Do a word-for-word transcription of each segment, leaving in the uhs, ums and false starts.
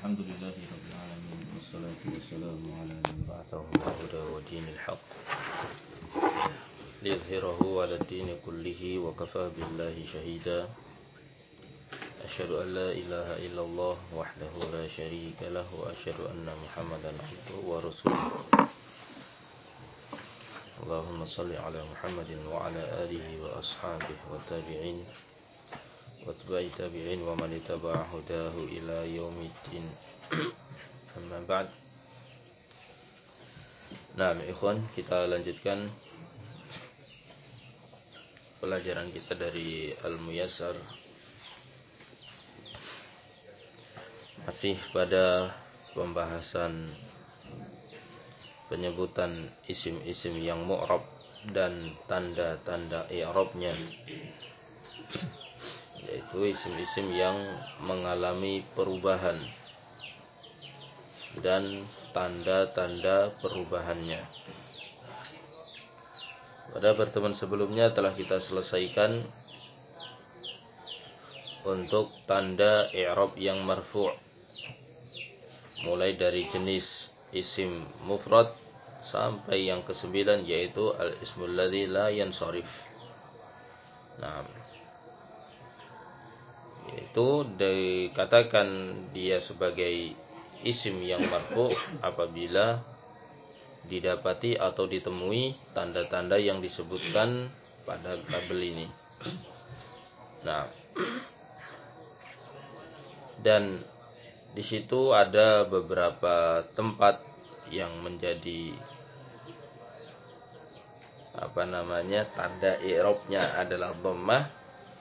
الحمد لله رب العالمين والصلاة والسلام على من بعثه الهدى ودين الحق ليظهره على الدين كله وكفى بالله شهيدا أشهد أن لا إله إلا الله وحده لا شريك له وأشهد أن محمدا عبده ورسوله اللهم صل على محمد وعلى آله وأصحابه والتابعين واتباع تابعين ومن اتبع هداه إلى يوم الدين أما بعد. Nah, ikhwan, kita lanjutkan pelajaran kita dari Al-Muyassar. Masih pada pembahasan penyebutan isim-isim yang mu'rab dan tanda-tanda i'rabnya, yaitu isim-isim yang mengalami perubahan dan tanda-tanda perubahannya. Pada pertemuan sebelumnya telah kita selesaikan untuk tanda i'rab yang marfu', mulai dari jenis isim mufrad sampai yang kesembilan, yaitu al-ismul ladzi la yansharif. Nah, yaitu dikatakan dia sebagai isim yang marfu' apabila didapati atau ditemui tanda-tanda yang disebutkan pada tabel ini. Nah, dan di situ ada beberapa tempat yang menjadi apa namanya tanda i'rabnya adalah dhammah,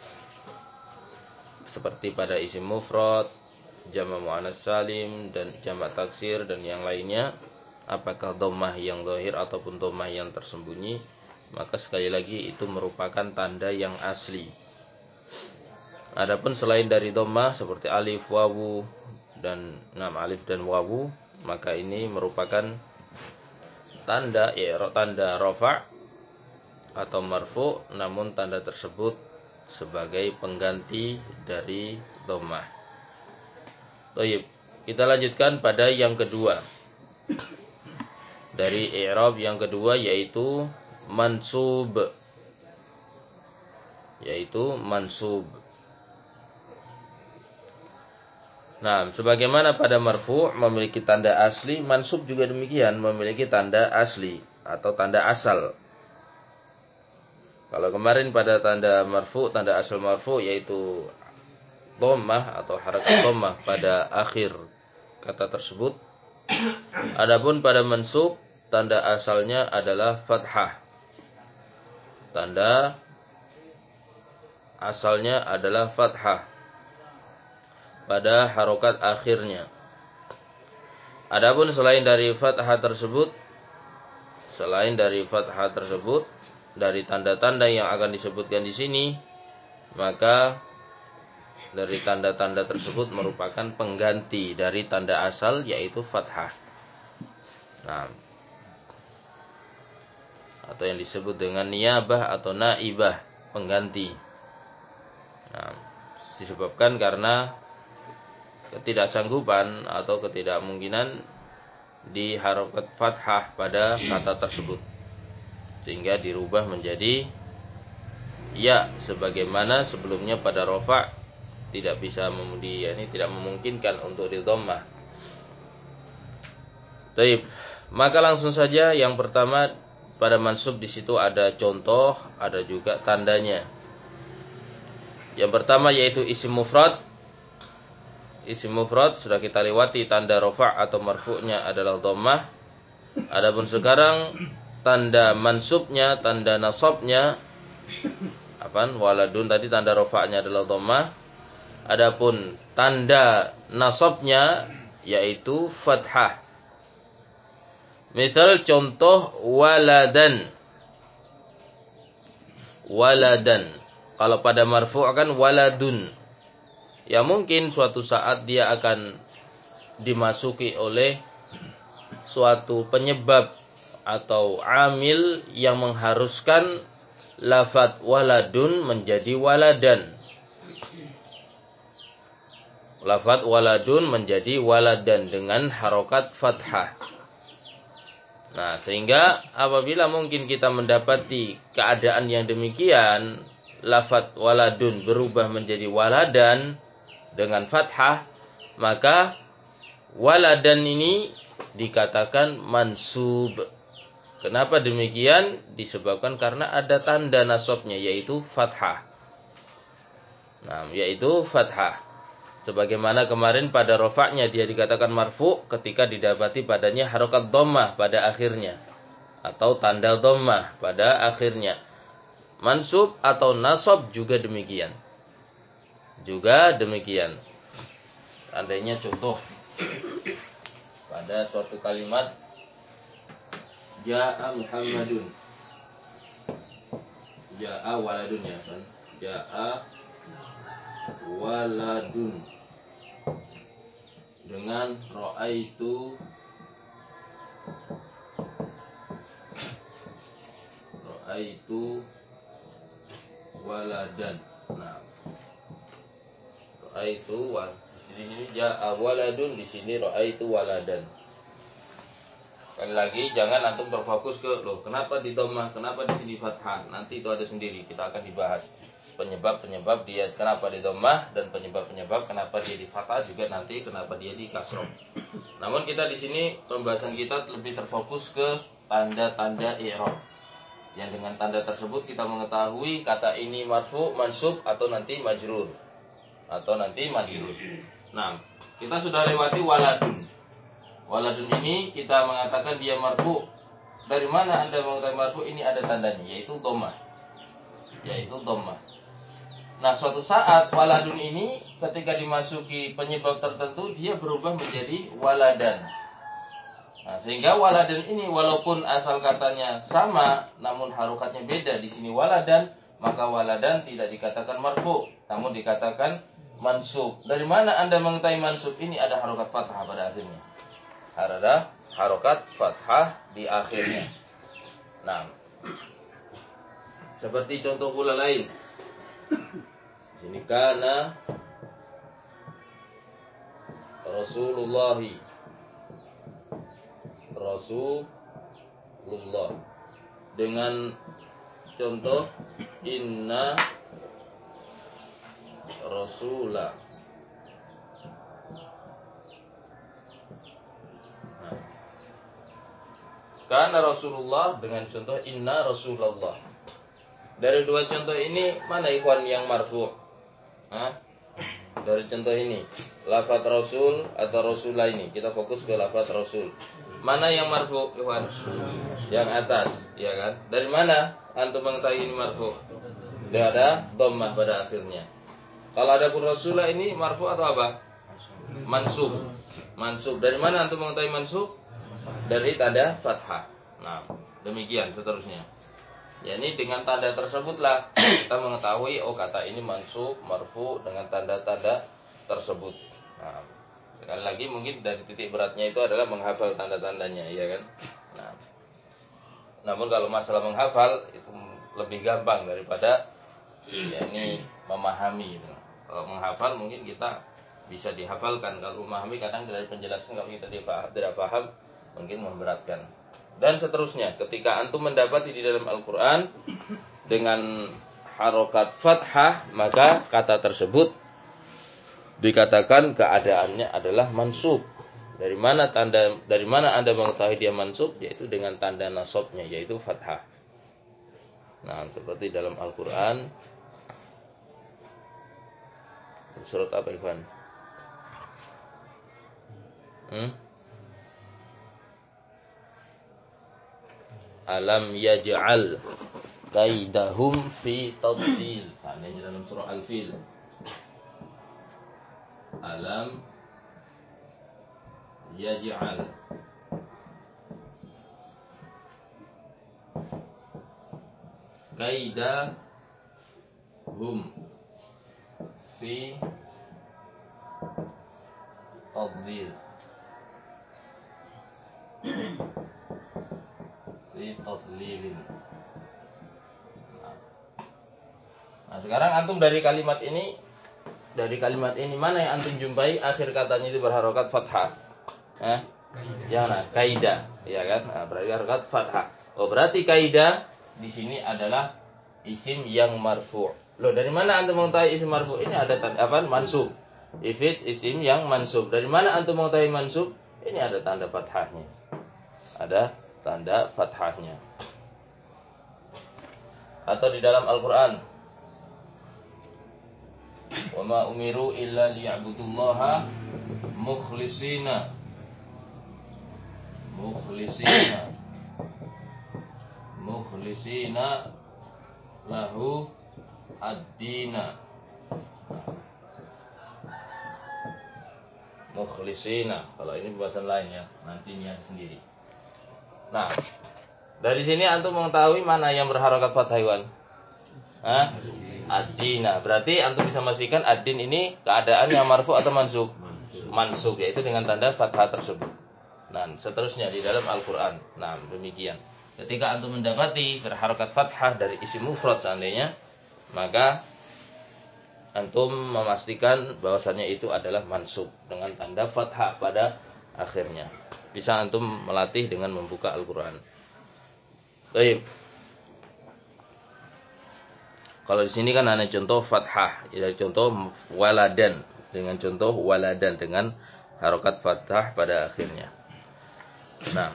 seperti pada isim mufrad, jamak muannats salim dan jamak taksir dan yang lainnya. Apakah dhammah yang zahir ataupun dhammah yang tersembunyi, maka sekali lagi itu merupakan tanda yang asli. Adapun selain dari dhammah seperti alif, wawu dan enam alif dan wawu, maka ini merupakan tanda i'rab, tanda rafa' atau marfu', namun tanda tersebut sebagai pengganti dari dhammah. Baik, kita lanjutkan pada yang kedua. Dari i'rab yang kedua, yaitu mansub. Yaitu mansub. Nah, sebagaimana pada marfu' memiliki tanda asli, mansub juga demikian memiliki tanda asli atau tanda asal. Kalau kemarin pada tanda marfu', tanda asal marfu' yaitu dhammah atau harakat dhammah pada akhir kata tersebut. Adapun pada mansub, tanda asalnya adalah fathah. Tanda asalnya adalah fathah pada harokat akhirnya. Adapun selain dari fathah tersebut, selain dari fathah tersebut, dari tanda-tanda yang akan disebutkan di sini, maka dari tanda-tanda tersebut merupakan pengganti dari tanda asal, yaitu fathah. Nah, atau yang disebut dengan niyabah atau naibah, pengganti. Nah, disebabkan karena ketidaksanggupan atau ketidakmungkinan di harokat fathah pada kata tersebut, sehingga dirubah menjadi ya, sebagaimana sebelumnya pada rafa' tidak bisa memudi, ini tidak memungkinkan untuk didhammah. Baik, maka langsung saja yang pertama pada mansub, di situ ada contoh, ada juga tandanya. Yang pertama yaitu isim mufrad. Isim mufrad sudah kita lewati, tanda rafa' atau marfu'nya adalah dhammah. Adapun sekarang tanda mansubnya, tanda nasabnya, apaan? Waladun tadi tanda rafa'nya adalah dhammah. Adapun tanda nasabnya yaitu fathah. Misal contoh waladan. Waladan. Kalau pada marfu' kan waladun. Ya mungkin suatu saat dia akan dimasuki oleh suatu penyebab atau amil yang mengharuskan lafadz waladun menjadi waladan. lafaz waladun menjadi waladan dengan harokat fathah. Nah, sehingga apabila mungkin kita mendapati keadaan yang demikian, lafaz waladun berubah menjadi waladan dengan fathah, maka waladan ini dikatakan mansub. Kenapa demikian? Disebabkan karena ada tanda nasabnya, yaitu fathah. Nah, yaitu fathah. Sebagaimana kemarin pada rofaknya dia dikatakan marfu ketika didapati padanya harokat dhammah pada akhirnya. Atau tanda dhammah pada akhirnya. Mansub atau nasab juga demikian. Juga demikian. Seandainya contoh. Pada suatu kalimat. Ja'a Muhammadun. Ja'a waladun ya kan. Ja'a waladun dengan ra'aitu ra'aitu waladan. Nah, ra'aitu wa di sini ja'a waladun, di sini ra'aitu waladan. Sekali lagi jangan antum berfokus ke loh kenapa di dhammah, kenapa di sini fathah. Nanti itu ada sendiri, kita akan dibahas. Penyebab-penyebab dia kenapa di dhammah dan penyebab-penyebab kenapa dia di fathah, juga nanti kenapa dia di kasroh. Namun kita di sini pembahasan kita lebih terfokus ke tanda-tanda i'rab. Yang dengan tanda tersebut kita mengetahui kata ini marfu, mansub atau nanti majrur. Atau nanti majrur. Nah, kita sudah lewati waladun. Waladun ini kita mengatakan dia marfu. Dari mana Anda mengetahui marfu? Ini ada tandanya, yaitu dhammah. Yaitu dhammah. Nah, suatu saat waladun ini ketika dimasuki penyebab tertentu dia berubah menjadi waladan. Nah, sehingga waladan ini walaupun asal katanya sama namun harokatnya beda, di sini waladan, maka waladan tidak dikatakan marfu, namun dikatakan mansub. Dari mana Anda mengetahui mansub? Ini ada harokat fathah pada akhirnya. Ada harokat fathah di akhirnya. Nah, seperti contoh pula lain. Ini kana Rasulullah Rasulullah dengan contoh inna Rasulah. Nah, kana Rasulullah dengan contoh inna Rasulullah. Dari dua contoh ini mana ikhwan yang marfu'? Hah? Dari contoh ini, lafaz Rasul atau Rasulah ini, kita fokus ke lafaz Rasul. Mana yang marfu', ikhwan? Yang atas, ya kan? Dari mana antum mengetahui ini marfu'? Dia ada dhammah pada akhirnya. Kalau ada pun Rasulah ini marfu' atau apa? Mansub. Mansub. Dari mana antum mengetahui mansub? Dari tanda fathah. Nah, demikian seterusnya. Ya, ini dengan tanda tersebutlah kita mengetahui oh kata ini mansub, marfu dengan tanda-tanda tersebut. Nah, sekali lagi mungkin dari titik beratnya itu adalah menghafal tanda-tandanya, ya kan? Nah, namun kalau masalah menghafal itu lebih gampang daripada ya ini memahami. Gitu. Kalau menghafal mungkin kita bisa dihafalkan. Kalau memahami kadang dari penjelasan kalau kita tidak paham mungkin memberatkan. Dan seterusnya, ketika antum mendapati di dalam Al-Quran dengan harokat fathah, maka kata tersebut dikatakan keadaannya adalah mansub. Dari mana tanda, dari mana Anda mengetahui dia mansub? Yaitu dengan tanda nasabnya, yaitu fathah. Nah, seperti dalam Al-Quran, surat apa Ikhwan? Hmm? Alam yaj'al kaidahum fi tadlil. Seandainya dalam surah Al-Fil. Alam yaj'al kaidahum fi tadlil. Tadlilin. Nah, sekarang antum dari kalimat ini dari kalimat ini mana yang antum jumpai akhir katanya itu berharokat fathah? Eh? Yang mana? Kaidah, ya kan? Nah, berarti harokat fathah. Oh, berarti kaidah di sini adalah isim yang marfu'. Loh, dari mana antum mengetahui isim marfu'? Ini ada tanda apa? Mansub. Ifid isim yang mansub. Dari mana antum mengetahui mansub? Ini ada tanda fathahnya. Ada tanda fathahnya. Atau di dalam Al-Qur'an, wa ma umiru illa liya'budullaha mukhlishina mukhlishina mukhlishina lahu ad-dina mukhlishina. Kalau ini pembahasan lain ya, nantinya sendiri. Nah, dari sini antum mengetahui mana yang berharokat fathah. Hah? Ad-dina. Berarti antum bisa memastikan ad-din ini keadaannya marfu atau mansub? Mansub, yaitu dengan tanda fathah tersebut. Nah, seterusnya di dalam Al-Qur'an. Nah, demikian. Ketika antum mendapati berharokat fathah dari isim mufrad seandainya, maka antum memastikan bahwasannya itu adalah mansub dengan tanda fathah pada akhirnya. Bisa antum melatih dengan membuka Al-Qur'an. Baik. Kalau di sini kan ada contoh fathah, ya contoh waladan dengan contoh waladan dengan harokat fathah pada akhirnya. Nah,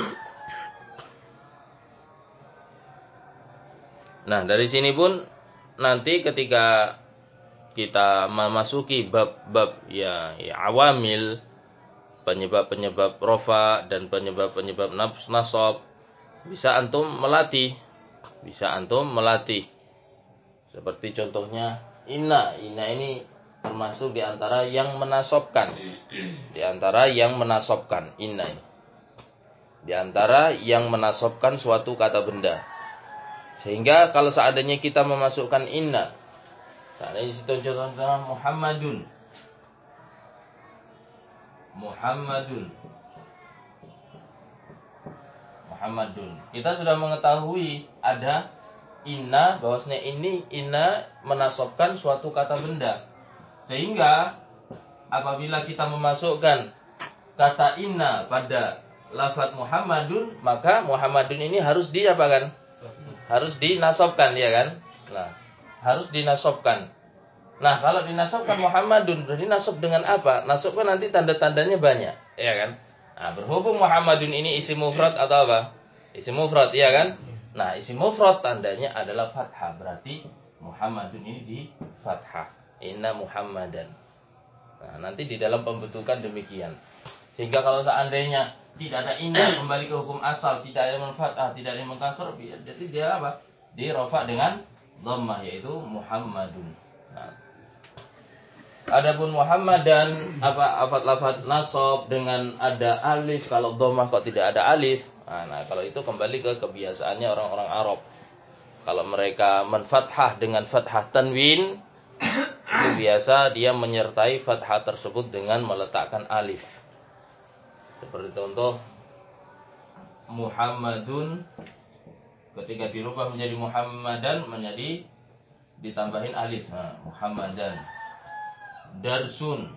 nah dari sini pun nanti ketika kita memasuki bab-bab ya, ya awamil, penyebab-penyebab rofa dan penyebab-penyebab nasab, bisa antum melatih, bisa antum melatih. Seperti contohnya inna, inna ini termasuk di antara yang menasobkan, di antara yang menasobkan inna ini, di antara yang menasobkan suatu kata benda. Sehingga kalau seandainya kita memasukkan inna, seandainya situ contohnya Muhammadun, Muhammadun, Muhammadun, kita sudah mengetahui ada inna, bahwasanya ini inna menasobkan suatu kata benda. Sehingga apabila kita memasukkan kata inna pada lafaz Muhammadun, maka Muhammadun ini harus diapakan? Harus dinasobkan, ya kan? Nah, harus dinasobkan. Nah, kalau dinasobkan Muhammadun, berarti nasab dengan apa? Nasab kan nanti tanda-tandanya banyak, ya kan? Nah, berhubung Muhammadun ini isim mufrad atau apa? Isim mufrad, ya kan? Nah, isim mufrad tandanya adalah fathah. Berarti Muhammadun ini di fathah. Inna Muhammadan. Nah, nanti di dalam pembentukan demikian. Sehingga kalau seandainya tidak ada inna, kembali ke hukum asal, tidak ada yang fathah, tidak ada yang mengkasr, jadi dia apa? Di rafa dengan dhammah, yaitu Muhammadun. Nah, adapun Muhammadan apa lafaz nasab dengan ada alif, kalau dhammah kok tidak ada alif. Nah, nah, kalau itu kembali ke kebiasaannya orang-orang Arab. Kalau mereka menfathah dengan fathah tanwin, itu biasa dia menyertai fathah tersebut dengan meletakkan alif. Seperti contoh Muhammadun, ketika dirubah menjadi Muhammadan, menjadi ditambahin alif. Nah, Muhammadan. Darsun,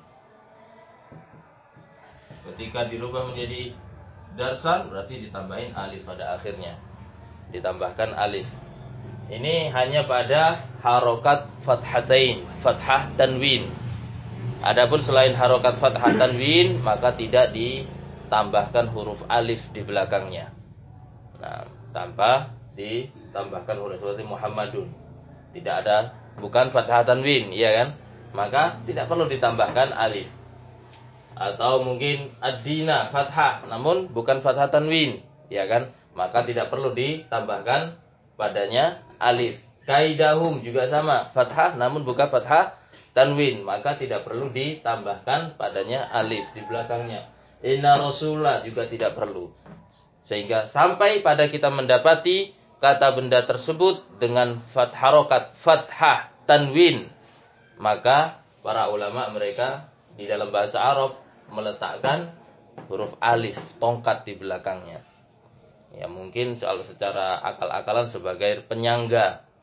ketika dirubah menjadi darsan, berarti ditambahin alif pada akhirnya, ditambahkan alif. Ini hanya pada harokat fathatain, fathah tanwin. Adapun selain harokat fathah tanwin, maka tidak ditambahkan huruf alif di belakangnya. Nah, tanpa ditambahkan huruf seperti Muhammadun, tidak ada, bukan fathah tanwin, ya kan? Maka tidak perlu ditambahkan alif. Atau mungkin ad-dina fathah namun bukan fathah tanwin, ya kan? Maka tidak perlu ditambahkan padanya alif. Kaidahum juga sama, fathah namun bukan fathah tanwin, maka tidak perlu ditambahkan padanya alif di belakangnya. Inna Rasulullah juga tidak perlu. Sehingga sampai pada kita mendapati kata benda tersebut dengan fathah harokat fathah tanwin, maka para ulama mereka di dalam bahasa Arab meletakkan huruf alif tongkat di belakangnya. Ya mungkin soal secara akal-akalan sebagai penyangga.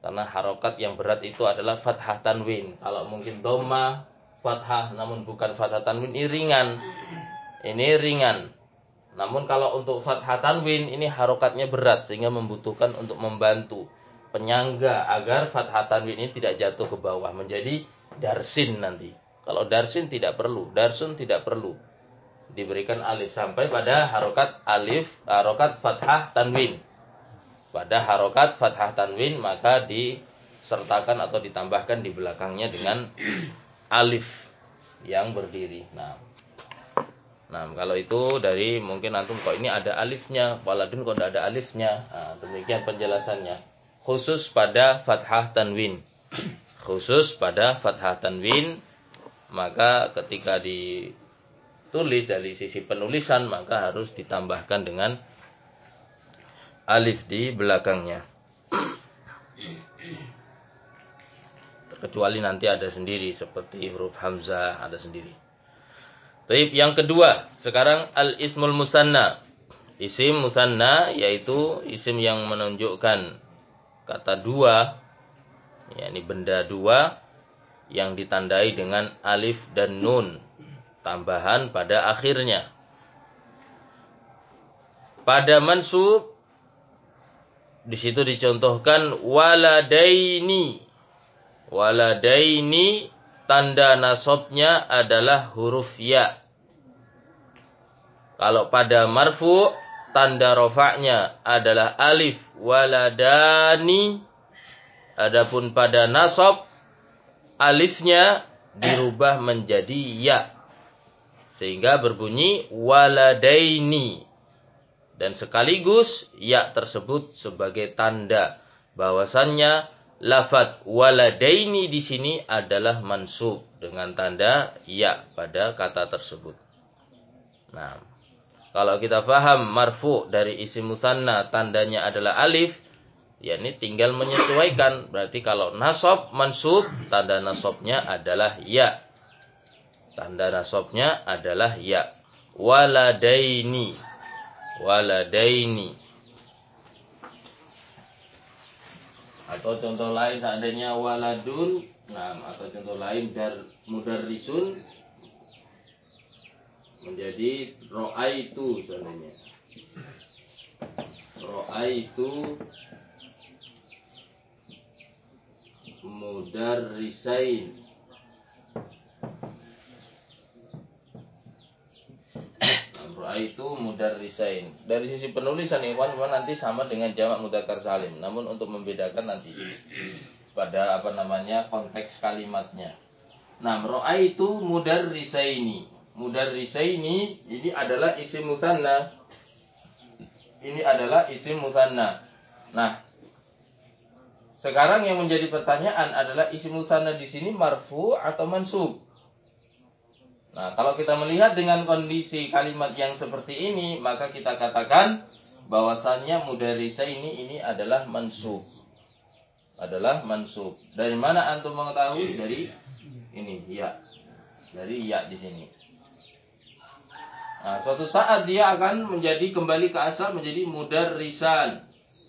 Karena harokat yang berat itu adalah fathah tanwin. Kalau mungkin dhamma, fathah, namun bukan fathah tanwin, ini ringan. Ini ringan. Namun kalau untuk fathah tanwin, ini harokatnya berat. Sehingga membutuhkan untuk membantu penyangga agar fathah tanwin ini tidak jatuh ke bawah. Menjadi darsin nanti. Kalau darsin tidak perlu. Darsun tidak perlu. Diberikan alif sampai pada harokat alif, harokat fathah tanwin. Pada harokat fathah tanwin maka disertakan atau ditambahkan di belakangnya dengan alif yang berdiri. Nah, nah kalau itu dari mungkin antum kok ini ada alifnya, waladun kok tidak ada alifnya. Nah, demikian penjelasannya. Khusus pada fathah tanwin. Khusus pada fathah tanwin, maka ketika ditulis dari sisi penulisan maka harus ditambahkan dengan alif di belakangnya. Kecuali nanti ada sendiri seperti huruf hamzah ada sendiri. Baik, yang kedua, sekarang al-ismul musanna. Isim musanna yaitu isim yang menunjukkan kata dua, yakni benda dua yang ditandai dengan alif dan nun tambahan pada akhirnya. Pada mansub di situ dicontohkan waladaini. Waladaini tanda nasabnya adalah huruf ya. Kalau pada marfu tanda rofa'nya adalah alif waladani. Adapun pada nasab alifnya dirubah menjadi ya. Sehingga berbunyi waladaini. Dan sekaligus ya tersebut sebagai tanda bahwasannya lafaz waladaini di sini adalah mansub dengan tanda ya pada kata tersebut. Nah, kalau kita paham marfu dari isim musanna tandanya adalah alif, ya ini tinggal menyesuaikan. Berarti kalau nasab mansub tanda nasabnya adalah ya. Tanda nasabnya adalah ya. Waladaini. Waladaini. Atau contoh lain seandainya waladun, nah atau contoh lain dar mudarrisun menjadi ro'aitu seandainya. Ro'aitu mudarrisain. Itu mudarrisain. Dari sisi penulisan ikhwan nanti sama dengan jamak mudzakkar salim. Namun untuk membedakan nanti pada apa namanya konteks kalimatnya. Nah, ra'aitu mudarrisaini. Mudarrisaini ini adalah isim musanna. Ini adalah isim musanna. Nah, sekarang yang menjadi pertanyaan adalah isim musanna di sini marfu atau mansub? Nah, kalau kita melihat dengan kondisi kalimat yang seperti ini, maka kita katakan bahwasannya mudarrisa ini ini adalah mansub. Adalah mansub. Dari mana antum mengetahui? Dari ini, ya. Dari ya di sini. Nah, suatu saat dia akan menjadi kembali ke asal menjadi mudarrisan.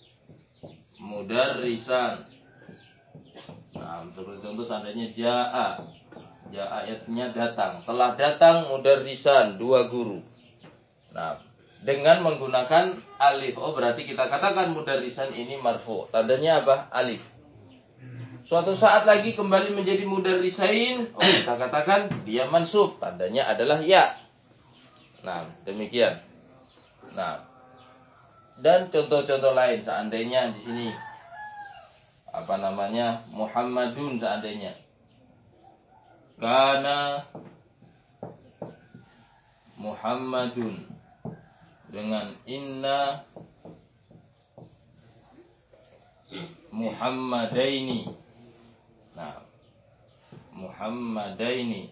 Mudarrisan. Nah, seperti contoh seandainya ja'a. Ya ayatnya datang. Telah datang mudarrisan, dua guru. Nah, dengan menggunakan alif. Oh, berarti kita katakan mudarrisan ini marfu. Tandanya apa? Alif. Suatu saat lagi kembali menjadi mudarrisain. Oh, kita katakan dia mansub. Tandanya adalah ya. Nah, demikian. Nah, dan contoh-contoh lain seandainya di sini apa namanya? Muhammadun seandainya. Kana Muhammadun dengan inna Muhammadaini. Nah, Muhammadaini.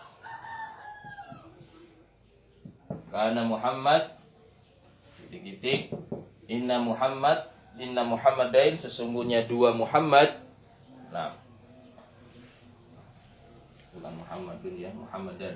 Kana Muhammad titik-titik inna Muhammad inna Muhammadain sesungguhnya dua Muhammad. Nah, bukan Muhammadun ya, Muhammadan.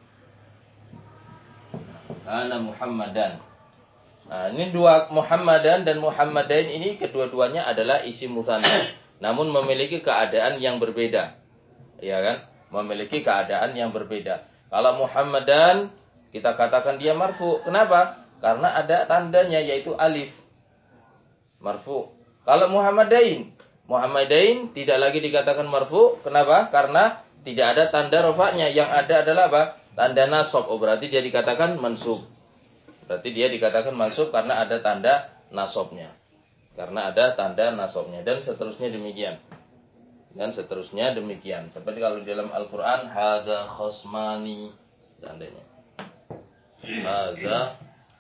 Ana Muhammadan. Nah, ini dua Muhammadan dan Muhammadain ini kedua-duanya adalah isim musanna. namun memiliki keadaan yang berbeda. Ya kan? Memiliki keadaan yang berbeda. Kalau Muhammadan, kita katakan dia marfu. Kenapa? Karena ada tandanya, yaitu alif. Marfu. Kalau Muhammadain, Muhammadain tidak lagi dikatakan marfu. Kenapa? Karena tidak ada tanda rofaknya. Yang ada adalah apa? Tanda nasab. Oh, berarti dia dikatakan mansub. Berarti dia dikatakan mansub karena ada tanda nasabnya. Karena ada tanda nasabnya. Dan seterusnya demikian. Dan seterusnya demikian. Seperti kalau di dalam Al-Quran, hadza khosmani. Seandainya. Hadza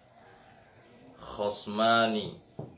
khosmani.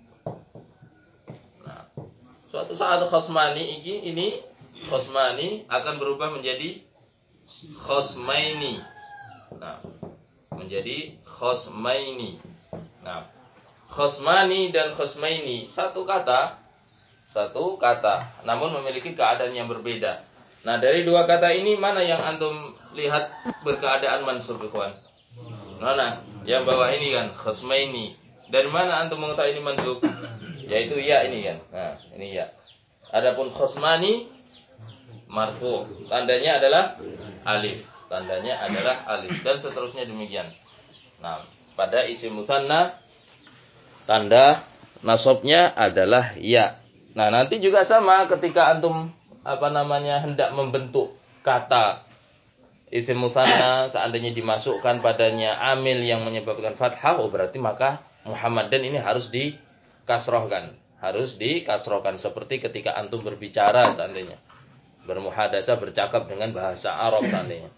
Nah, suatu saat khosmani ini, ini khosmani akan berubah menjadi khosmaini. Nah, menjadi khosmaini. Nah, khosmani dan khosmaini satu kata, satu kata, namun memiliki keadaan yang berbeda. Nah, dari dua kata ini mana yang antum lihat berkeadaan mansub, ikhwan? Mana? Yang bawah ini kan khosmaini. Dari mana antum mengetahui ini mansub? Yaitu ya ini kan. Nah, ini ya. Adapun khosmani marfu, tandanya adalah alif. Tandanya adalah alif dan seterusnya demikian. Nah, pada isim musanna tanda nasabnya adalah ya. Nah, nanti juga sama ketika antum apa namanya hendak membentuk kata isim musanna, seandainya dimasukkan padanya amil yang menyebabkan fathah, oh berarti maka Muhammadan ini harus dikasrohkan, harus dikasrohkan seperti ketika antum berbicara seandainya bermuhadasah, bercakap dengan bahasa Arab seandainya.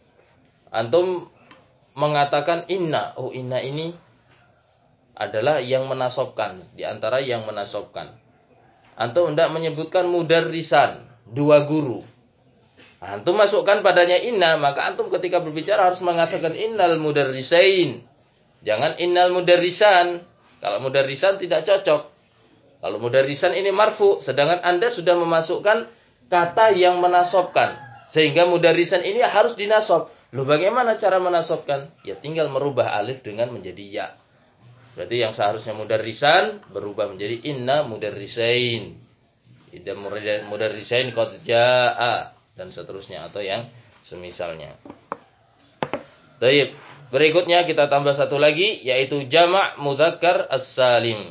Antum mengatakan inna, oh inna ini adalah yang menasobkan, di antara yang menasobkan. Antum hendak menyebutkan mudarrisan, dua guru. Antum masukkan padanya inna, maka antum ketika berbicara harus mengatakan innal mudarrisain. Jangan innal mudarrisan. Kalau mudarrisan tidak cocok. Kalau mudarrisan ini marfu, sedangkan Anda sudah memasukkan kata yang menasobkan. Sehingga mudarrisan ini harus dinasob. Loh, bagaimana cara menasobkan? Ya tinggal merubah alif dengan menjadi ya. Berarti yang seharusnya mudarrisan berubah menjadi inna mudarrisain. Idza mudarrisain qad jaa dan seterusnya atau yang semisalnya. Baik, berikutnya kita tambah satu lagi yaitu jamak mudzakkar as-salim.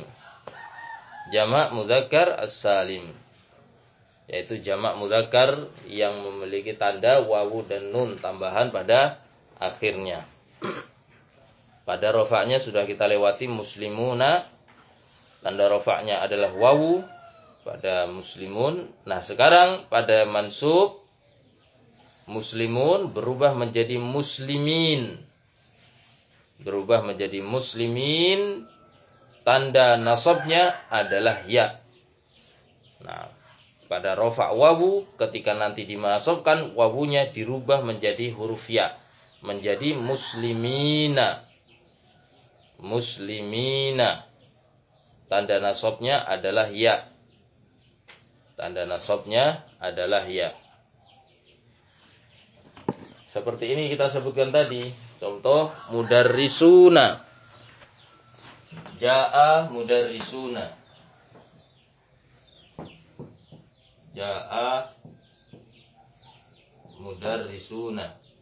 Jamak mudzakkar as-salim. Yaitu jamak mudzakkar yang memiliki tanda wawu dan nun tambahan pada akhirnya. Pada rofaknya sudah kita lewati muslimuna. Tanda rofaknya adalah wawu pada muslimun. Nah, sekarang pada mansub muslimun berubah menjadi muslimin. Berubah menjadi muslimin. Tanda nasabnya adalah ya. Nah, pada rofak wawu ketika nanti dimasukkan wawunya dirubah menjadi huruf ya. Menjadi muslimina. Muslimina. Tanda nasabnya adalah ya. Tanda nasabnya adalah ya. Seperti ini kita sebutkan tadi. Contoh mudarrisuna. Jaa mudarrisuna. Jaa mudarrisuna.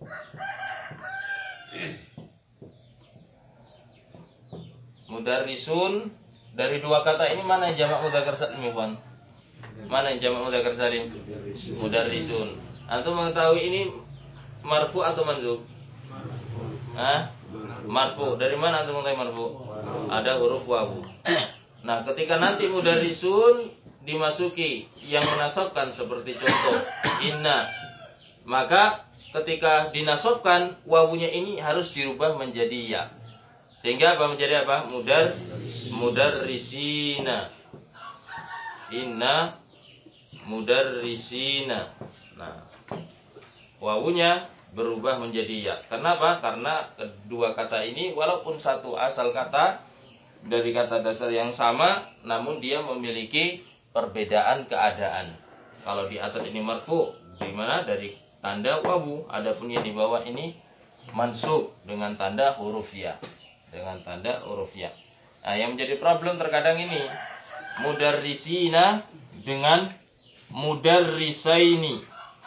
Mudarrisun, dari dua kata ini mana yang jamak mudzakkar salim, Ikhwan? Mana yang jamak mudzakkar salim? Mudarrisun. Antum mengetahui ini marfu atau mansub? Hah? Marfu. Dari mana antum mengetahui marfu? Ada huruf wawu. Nah, ketika nanti mudarrisun dimasuki yang menasabkan seperti contoh inna, maka ketika dinasabkan wawunya ini harus dirubah menjadi ya. Sehingga apa menjadi apa? Mudar mudarrisina. Inna mudarrisina. Nah, wawunya berubah menjadi ya. Kenapa? Karena kedua kata ini walaupun satu asal kata dari kata dasar yang sama, namun dia memiliki perbedaan keadaan. Kalau di atas ini marfu, di mana dari tanda wawu, adapun yang di bawah ini mansub dengan tanda huruf ya. Dengan tanda huruf ya. Nah, yang menjadi problem terkadang ini mudarrisina dengan mudarrisaini.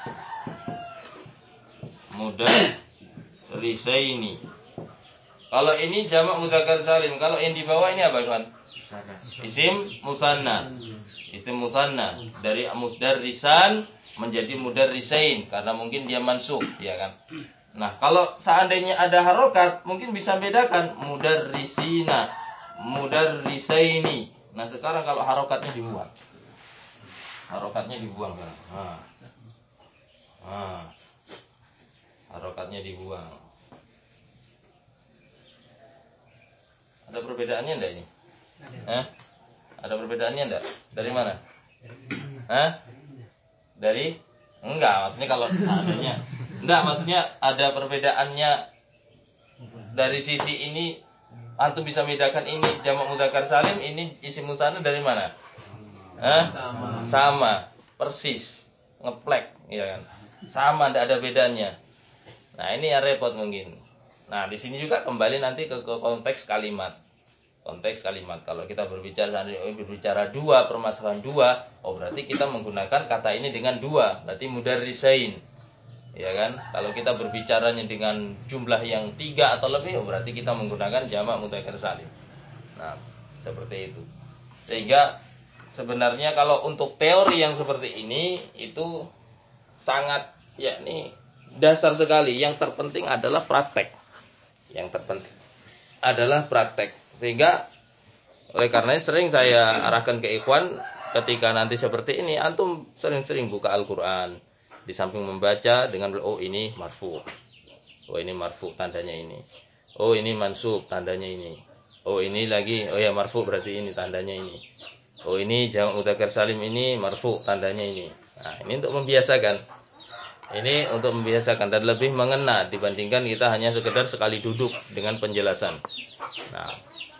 Mudarrisaini. Kalau ini jamak mudzakkar salim. Kalau yang di bawah ini apa, Ikhwan? Isim musanna. Isim musanna dari mudarrisan menjadi mudarrisain karena mungkin dia mansub, ya kan? Nah, kalau seandainya ada harokat, mungkin bisa bedakan mudarrisina, mudarrisaini. Nah, sekarang kalau harokatnya dibuang. Harokatnya dibuang kan. Nah. Nah. Harokatnya dibuang. Ada perbedaannya enggak ini? Hah? Ada perbedaannya enggak? Dari mana? Hah? Dari? Enggak, maksudnya kalau seandainya. Enggak, maksudnya ada perbedaannya dari sisi ini. Antum bisa bedakan ini jamak mudzakkar salim, ini isim musanna dari mana? Hah? Sama. Sama, persis. Ngeplek, ya kan? Sama, enggak ada bedanya. Nah, ini yang repot mungkin. Nah, di sini juga kembali nanti ke, ke konteks kalimat. Konteks kalimat. Kalau kita berbicara berbicara dua, permasalahan dua, oh berarti kita menggunakan kata ini dengan dua, berarti mudarrisain. Ya kan? Kalau kita berbicaranya dengan jumlah yang tiga atau lebih, oh berarti kita menggunakan jamak mudzakkar salim. Nah, seperti itu. Sehingga sebenarnya kalau untuk teori yang seperti ini itu sangat yakni dasar sekali. Yang terpenting adalah praktek. Yang terpenting adalah praktek. Sehingga oleh karenanya sering saya arahkan ke ikhwan ketika nanti seperti ini, antum sering-sering buka Al-Quran. Di samping membaca dengan, oh ini marfu. Oh ini marfu, tandanya ini. Oh ini mansub, tandanya ini. Oh ini lagi, oh ya marfu berarti ini, tandanya ini. Oh ini jamak mudzakkar salim ini marfu, tandanya ini. Nah, ini untuk membiasakan. Ini untuk membiasakan dan lebih mengena dibandingkan kita hanya sekedar sekali duduk dengan penjelasan. Nah,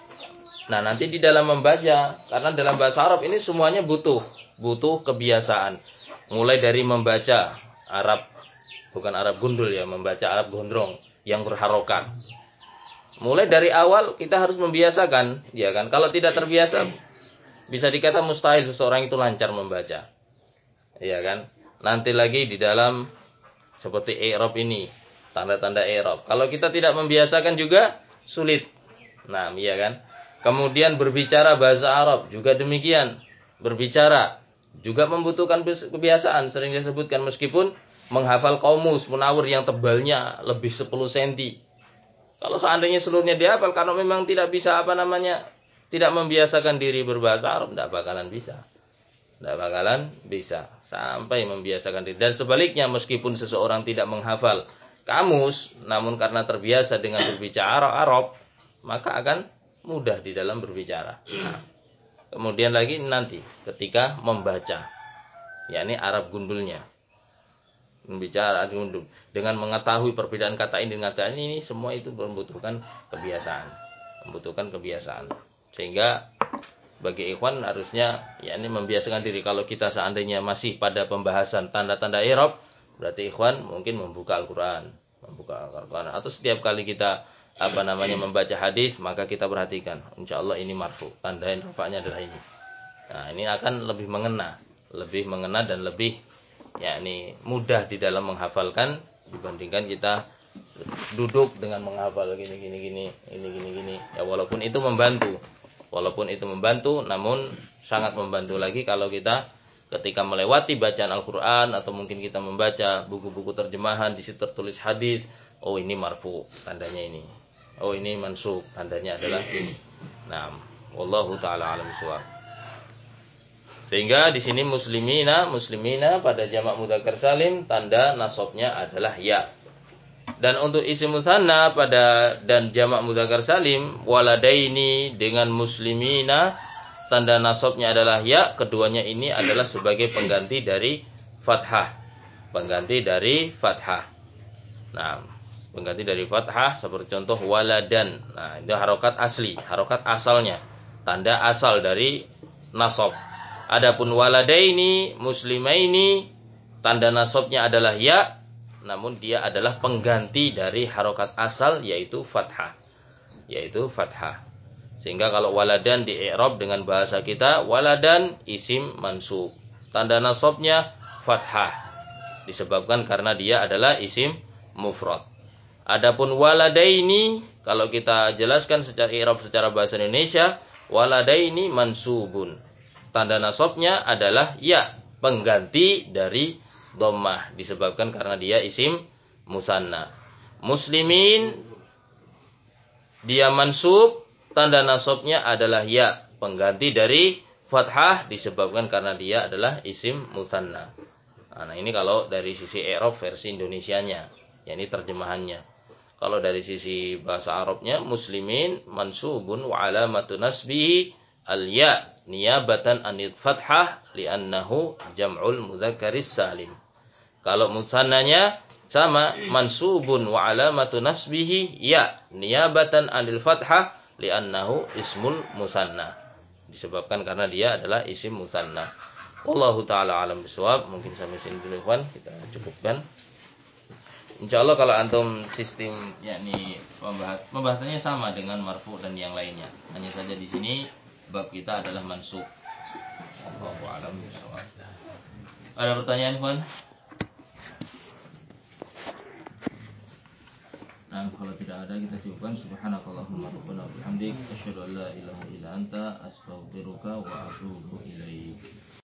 nah nanti di dalam membaca, karena dalam bahasa Arab ini semuanya butuh, butuh kebiasaan. Mulai dari membaca Arab, bukan Arab gundul ya, membaca Arab gondrong yang berharokat. Mulai dari awal kita harus membiasakan, ya kan? Kalau tidak terbiasa, bisa dikata mustahil seseorang itu lancar membaca, ya kan? Nanti lagi di dalam seperti i'rab ini, tanda-tanda i'rab. Kalau kita tidak membiasakan juga sulit. Nah, iya kan? Kemudian berbicara bahasa Arab juga demikian. Berbicara juga membutuhkan kebiasaan. Sering disebutkan meskipun menghafal kaumus munawwir yang tebalnya lebih sepuluh sentimeter. Kalau seandainya seluruhnya dihafal, kalau memang tidak bisa apa namanya, tidak membiasakan diri berbahasa Arab, tidak bakalan bisa. Tidak bakalan bisa sampai membiasakan diri. Dan sebaliknya, meskipun seseorang tidak menghafal kamus, namun karena terbiasa dengan berbicara Arab, maka akan mudah di dalam berbicara. Nah, kemudian lagi nanti ketika membaca, yakni Arab gundulnya, membicara Arab gundul dengan mengetahui perbedaan kata ini dengan kata ini, semua itu membutuhkan kebiasaan, membutuhkan kebiasaan. Sehingga bagi ikhwan harusnya yakni membiasakan diri. Kalau kita seandainya masih pada pembahasan tanda-tanda i'rab, berarti ikhwan mungkin membuka Al-Qur'an, membuka Al-Qur'an atau setiap kali kita apa namanya membaca hadis, maka kita perhatikan, insyaallah ini marfu, tanda rafa'nya adalah ini. Nah, ini akan lebih mengena, lebih mengena dan lebih yakni mudah di dalam menghafalkan dibandingkan kita duduk dengan menghafal gini gini gini, ini gini gini. Ya walaupun itu membantu. Walaupun itu membantu, namun sangat membantu lagi kalau kita ketika melewati bacaan Al-Quran atau mungkin kita membaca buku-buku terjemahan, di situ tertulis hadis, oh ini marfu, tandanya ini. Oh ini mansub, tandanya adalah ini. Nah, wallahu taala alam bissawab. Sehingga di sini muslimina, muslimina pada jamak mudzakkar salim tanda nasabnya adalah ya. Dan untuk isim musanna pada dan jamak mudzakkar salim waladaini dengan muslimina tanda nasabnya adalah ya, keduanya ini adalah sebagai pengganti dari fathah. Pengganti dari fathah. Nah, pengganti dari fathah seperti contoh waladan. Nah, itu harokat asli, harokat asalnya, tanda asal dari nasab. Adapun waladaini muslimaini tanda nasabnya adalah ya, namun dia adalah pengganti dari harokat asal yaitu fathah. Yaitu fathah. Sehingga kalau waladan di i'rab dengan bahasa kita, waladan isim mansub. tanda nasabnya fathah, disebabkan karena dia adalah isim mufrad. Adapun waladaini, kalau kita jelaskan secara i'rab secara bahasa Indonesia, waladaini mansubun. Tanda nasabnya adalah ya, pengganti dari dhammah, disebabkan karena dia isim musanna. Muslimin, dia mansub, tanda nasabnya adalah ya, pengganti dari fathah, disebabkan karena dia adalah isim musanna. Nah, ini kalau dari sisi i'rab versi Indonesianya, yakni terjemahannya. Kalau dari sisi bahasa Arabnya, muslimin mansubun wa alamatu nasbihi al-ya niyabatan anil fathah li'annahu jam'ul mudzakkaris salim. Kalau musannanya sama, mansubun wa alamatu nasbihi ya niyabatan anil fathah li'annahu ismul musanna, disebabkan karena dia adalah isim musanna. Wallahu taala alam bisawab. Mungkin sampai sini dulu ikhwan, kita cukupkan. Insyaallah kalau antum sistem yakni pembahas, pembahasannya sama dengan marfu dan yang lainnya. Hanya saja di sini bab kita adalah mansub. Wallahu alam bisawab. Ada pertanyaan, ikhwan? Nah, kalau tidak ada kita cukupkan. Subhanakallahumma rabbana wa bihamdik asyhadu an la ilaha illa anta astaghfiruka wa atubu ilaik.